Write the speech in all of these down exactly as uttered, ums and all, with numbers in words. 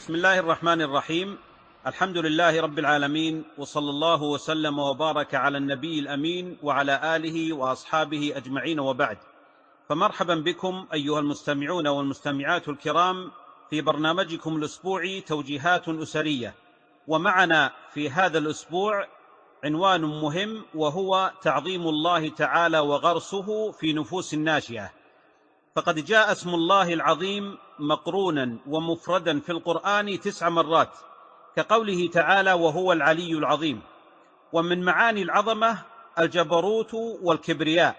بسم الله الرحمن الرحيم. الحمد لله رب العالمين، وصلى الله وسلم وبارك على النبي الأمين وعلى آله وأصحابه أجمعين، وبعد. فمرحبا بكم أيها المستمعون والمستمعات الكرام في برنامجكم الأسبوعي توجيهات أسرية. ومعنا في هذا الأسبوع عنوان مهم، وهو تعظيم الله تعالى وغرسه في نفوس الناشئة. فقد جاء اسم الله العظيم مقرونا ومفردا في القرآن تسع مرات، كقوله تعالى: وهو العلي العظيم. ومن معاني العظمة الجبروت والكبرياء،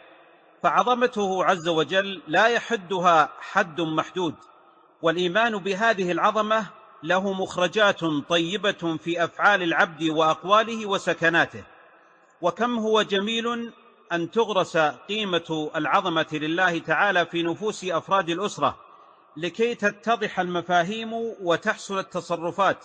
فعظمته عز وجل لا يحدها حد محدود، والإيمان بهذه العظمة له مخرجات طيبة في أفعال العبد وأقواله وسكناته. وكم هو جميل أن تغرس قيمة العظمة لله تعالى في نفوس أفراد الأسرة، لكي تتضح المفاهيم وتحسن التصرفات،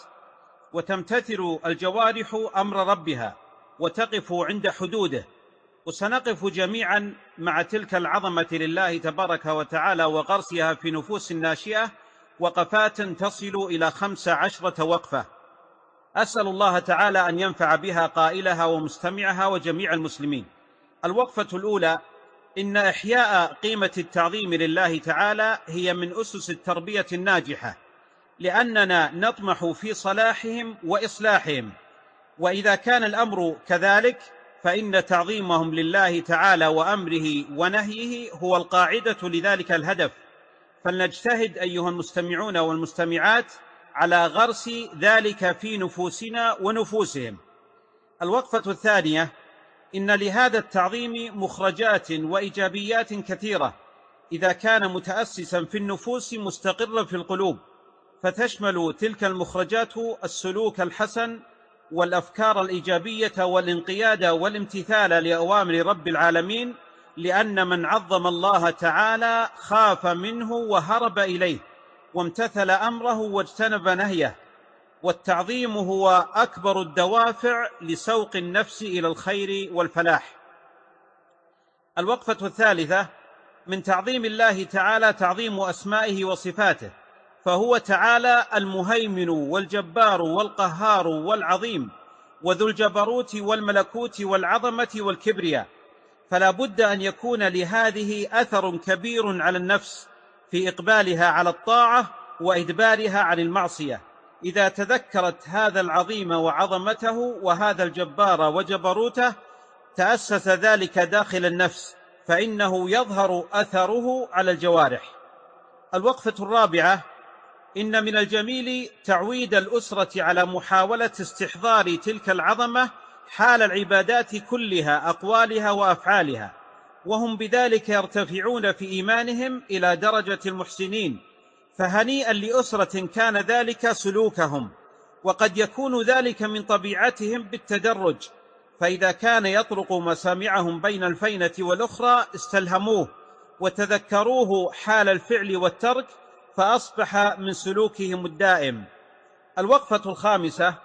وتمتثل الجوارح أمر ربها، وتقف عند حدوده. وسنقف جميعا مع تلك العظمة لله تبارك وتعالى وغرسها في نفوس الناشئة وقفات تصل إلى خمس عشرة وقفة، أسأل الله تعالى أن ينفع بها قائلها ومستمعها وجميع المسلمين. الوقفة الأولى: إن إحياء قيمة التعظيم لله تعالى هي من أسس التربية الناجحة، لأننا نطمح في صلاحهم وإصلاحهم، وإذا كان الأمر كذلك فإن تعظيمهم لله تعالى وأمره ونهيه هو القاعدة لذلك الهدف. فلنجتهد أيها المستمعون والمستمعات على غرس ذلك في نفوسنا ونفوسهم. الوقفة الثانية: إن لهذا التعظيم مخرجات وإيجابيات كثيرة إذا كان متأسسا في النفوس مستقرا في القلوب، فتشمل تلك المخرجات السلوك الحسن والأفكار الإيجابية والانقياد والامتثال لأوامر رب العالمين، لأن من عظم الله تعالى خاف منه وهرب إليه، وامتثل أمره واجتنب نهيه. والتعظيم هو أكبر الدوافع لسوق النفس إلى الخير والفلاح. الوقفة الثالثة: من تعظيم الله تعالى تعظيم أسمائه وصفاته، فهو تعالى المهيمن والجبار والقهار والعظيم، وذو الجبروت والملكوت والعظمة والكبرياء، فلا بد أن يكون لهذه أثر كبير على النفس في إقبالها على الطاعة وإدبارها عن المعصية. إذا تذكرت هذا العظيم وعظمته وهذا الجبار وجبروته تأسس ذلك داخل النفس، فإنه يظهر أثره على الجوارح. الوقفة الرابعة: إن من الجميل تعويد الأسرة على محاولة استحضار تلك العظمة حال العبادات كلها، أقوالها وأفعالها، وهم بذلك يرتفعون في إيمانهم إلى درجة المحسنين. فهنيئا لأسرة كان ذلك سلوكهم، وقد يكون ذلك من طبيعتهم بالتدرج، فإذا كان يطرق مسامعهم بين الفينة والأخرى استلهموه وتذكروه حال الفعل والترك، فأصبح من سلوكهم الدائم. الوقفة الخامسة: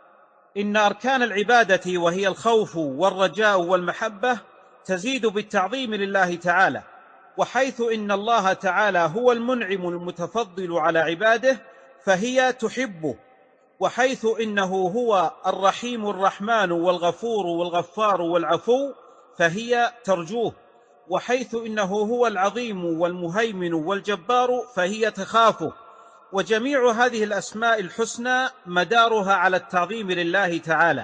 إن أركان العبادة وهي الخوف والرجاء والمحبة تزيد بالتعظيم لله تعالى، وحيث إن الله تعالى هو المنعم المتفضل على عباده فهي تحبه، وحيث إنه هو الرحيم الرحمن والغفور والغفار والعفو فهي ترجوه، وحيث إنه هو العظيم والمهيمن والجبار فهي تخافه. وجميع هذه الأسماء الحسنى مدارها على التعظيم لله تعالى.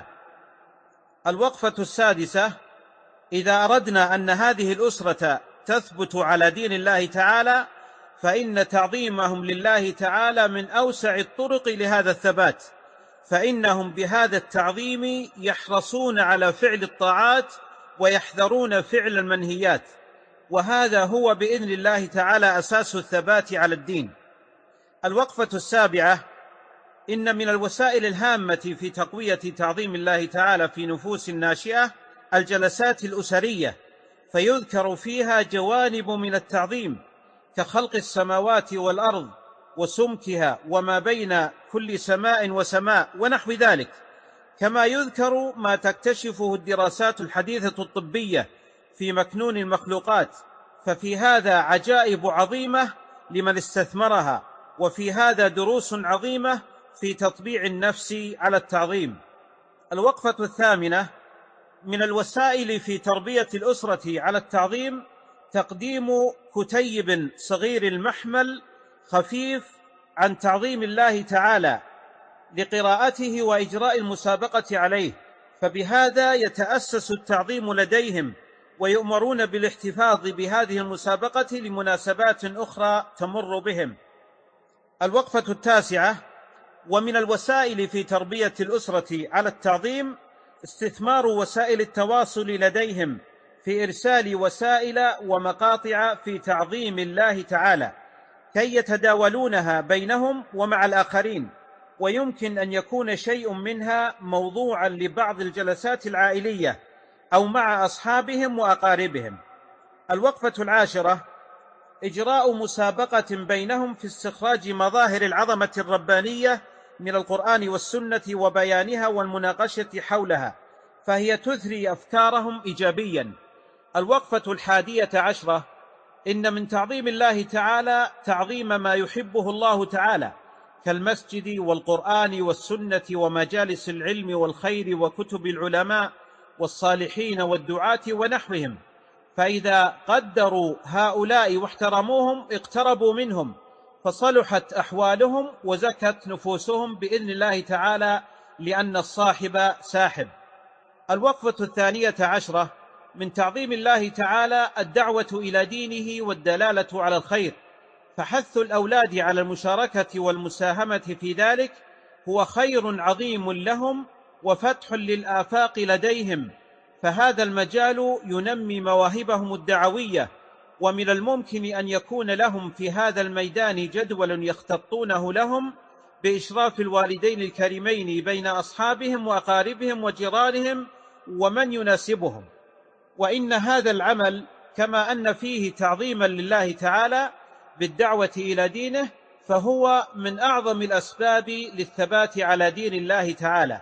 الوقفة السادسة: إذا أردنا أن هذه الأسرة تثبت على دين الله تعالى، فإن تعظيمهم لله تعالى من أوسع الطرق لهذا الثبات، فإنهم بهذا التعظيم يحرصون على فعل الطاعات ويحذرون فعل المنهيات، وهذا هو بإذن الله تعالى أساس الثبات على الدين. الوقفة السابعة: إن من الوسائل الهامة في تقوية تعظيم الله تعالى في نفوس الناشئة الجلسات الأسرية، فيذكر فيها جوانب من التعظيم كخلق السماوات والأرض وسمكها وما بين كل سماء وسماء ونحو ذلك، كما يذكر ما تكتشفه الدراسات الحديثة الطبية في مكنون المخلوقات، ففي هذا عجائب عظيمة لمن استثمرها، وفي هذا دروس عظيمة في تطبيع النفس على التعظيم. الوقفة الثامنة: من الوسائل في تربية الأسرة على التعظيم تقديم كتيب صغير المحمل خفيف عن تعظيم الله تعالى لقراءته وإجراء المسابقة عليه، فبهذا يتأسس التعظيم لديهم ويؤمرون بالاحتفاظ بهذه المسابقة لمناسبات أخرى تمر بهم. الوقفة التاسعة: ومن الوسائل في تربية الأسرة على التعظيم استثمار وسائل التواصل لديهم في إرسال وسائل ومقاطع في تعظيم الله تعالى كي يتداولونها بينهم ومع الآخرين، ويمكن أن يكون شيء منها موضوعا لبعض الجلسات العائلية أو مع أصحابهم وأقاربهم. الوقفة العاشرة: إجراء مسابقة بينهم في استخراج مظاهر العظمة الربانية من القرآن والسنة وبيانها والمناقشة حولها، فهي تثري أفكارهم إيجابيا. الوقفة الحادية عشرة: إن من تعظيم الله تعالى تعظيم ما يحبه الله تعالى كالمسجد والقرآن والسنة ومجالس العلم والخير وكتب العلماء والصالحين والدعاة ونحوهم، فإذا قدروا هؤلاء واحترموهم اقتربوا منهم فصلحت أحوالهم وزكت نفوسهم بإذن الله تعالى، لأن الصاحب ساحب. الوقفة الثانية عشرة: من تعظيم الله تعالى الدعوة إلى دينه والدلالة على الخير، فحث الأولاد على المشاركة والمساهمة في ذلك هو خير عظيم لهم وفتح للآفاق لديهم، فهذا المجال ينمي مواهبهم الدعوية، ومن الممكن أن يكون لهم في هذا الميدان جدول يخططونه لهم بإشراف الوالدين الكريمين بين أصحابهم وأقاربهم وجيرانهم ومن يناسبهم. وإن هذا العمل كما أن فيه تعظيما لله تعالى بالدعوة إلى دينه فهو من أعظم الأسباب للثبات على دين الله تعالى.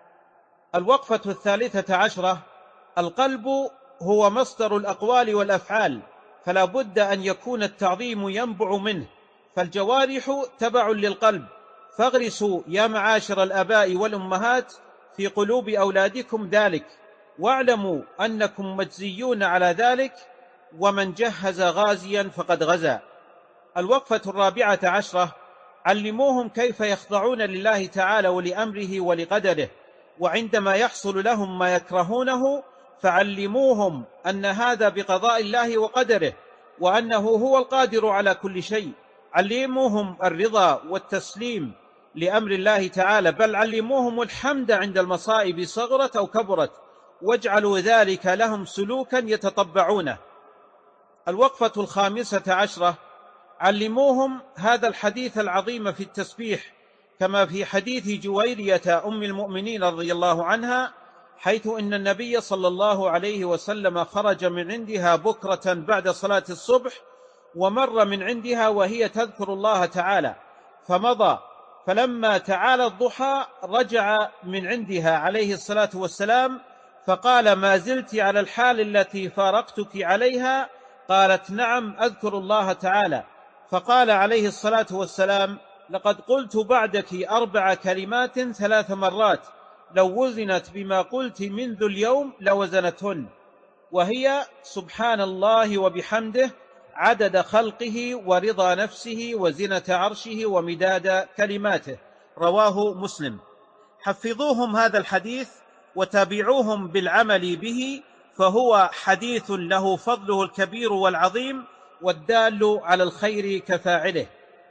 الوقفة الثالثة عشرة: القلب هو مصدر الأقوال والأفعال، فلا بد أن يكون التعظيم ينبع منه، فالجوارح تبع للقلب، فاغرسوا يا معاشر الآباء والأمهات في قلوب أولادكم ذلك، واعلموا أنكم مجزيون على ذلك، ومن جهز غازيا فقد غزا. الوقفة الرابعة عشرة: علموهم كيف يخضعون لله تعالى ولأمره ولقدره، وعندما يحصل لهم ما يكرهونه فعلموهم أن هذا بقضاء الله وقدره، وأنه هو القادر على كل شيء. علموهم الرضا والتسليم لأمر الله تعالى، بل علموهم الحمد عند المصائب صغرت أو كبرت، واجعلوا ذلك لهم سلوكا يتطبعونه. الوقفة الخامسة عشرة: علموهم هذا الحديث العظيم في التسبيح، كما في حديث جويرية أم المؤمنين رضي الله عنها، حيث إن النبي صلى الله عليه وسلم خرج من عندها بكرة بعد صلاة الصبح، ومر من عندها وهي تذكر الله تعالى فمضى، فلما تعالى الضحى رجع من عندها عليه الصلاة والسلام فقال: ما زلت على الحال التي فارقتك عليها؟ قالت: نعم أذكر الله تعالى. فقال عليه الصلاة والسلام: لقد قلت بعدك أربع كلمات ثلاث مرات، لو وزنت بما قلت منذ اليوم لوزنتهن، وهي سبحان الله وبحمده عدد خلقه ورضا نفسه وزنة عرشه ومداد كلماته. رواه مسلم. حفظوهم هذا الحديث وتابعوهم بالعمل به، فهو حديث له فضله الكبير والعظيم والدال على الخير كفاعله.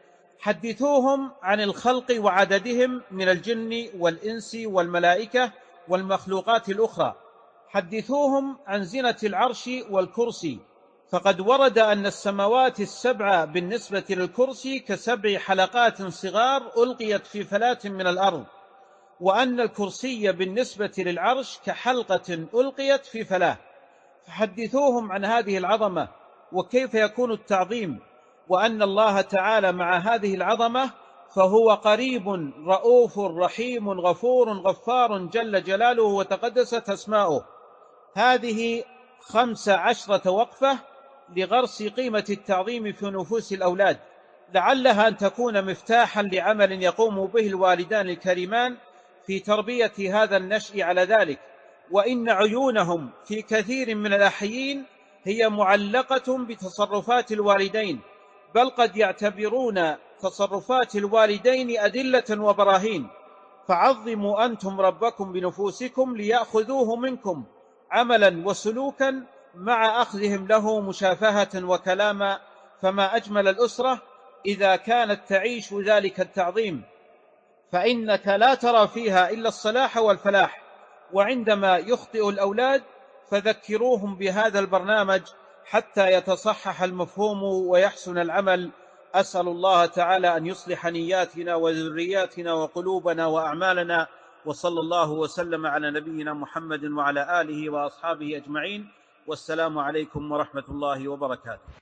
حدثوهم عن الخلق وعددهم من الجن والإنس والملائكة والمخلوقات الأخرى. حدثوهم عن زنة العرش والكرسي، فقد ورد أن السماوات السبع بالنسبة للكرسي كسبع حلقات صغار ألقيت في فلاة من الأرض، وأن الكرسي بالنسبة للعرش كحلقة ألقيت في فلاة. فحدثوهم عن هذه العظمة وكيف يكون التعظيم، وأن الله تعالى مع هذه العظمة فهو قريب رؤوف رحيم غفور غفار جل جلاله وتقدست أسماؤه. هذه خمس عشرة وقفة لغرس قيمة التعظيم في نفوس الأولاد، لعلها أن تكون مفتاحا لعمل يقوم به الوالدان الكريمان في تربية هذا النشء على ذلك، وإن عيونهم في كثير من الأحيين هي معلقة بتصرفات الوالدين، بل قد يعتبرون تصرفات الوالدين أدلة وبراهين. فعظموا أنتم ربكم بنفوسكم ليأخذوه منكم عملا وسلوكا مع أخذهم له مشافهة وكلاما. فما أجمل الأسرة إذا كانت تعيش ذلك التعظيم، فإنك لا ترى فيها إلا الصلاح والفلاح. وعندما يخطئ الأولاد فذكروهم بهذا البرنامج حتى يتصحح المفهوم ويحسن العمل. أسأل الله تعالى أن يصلح نياتنا وذرياتنا وقلوبنا وأعمالنا، وصلى الله وسلم على نبينا محمد وعلى آله وأصحابه أجمعين، والسلام عليكم ورحمة الله وبركاته.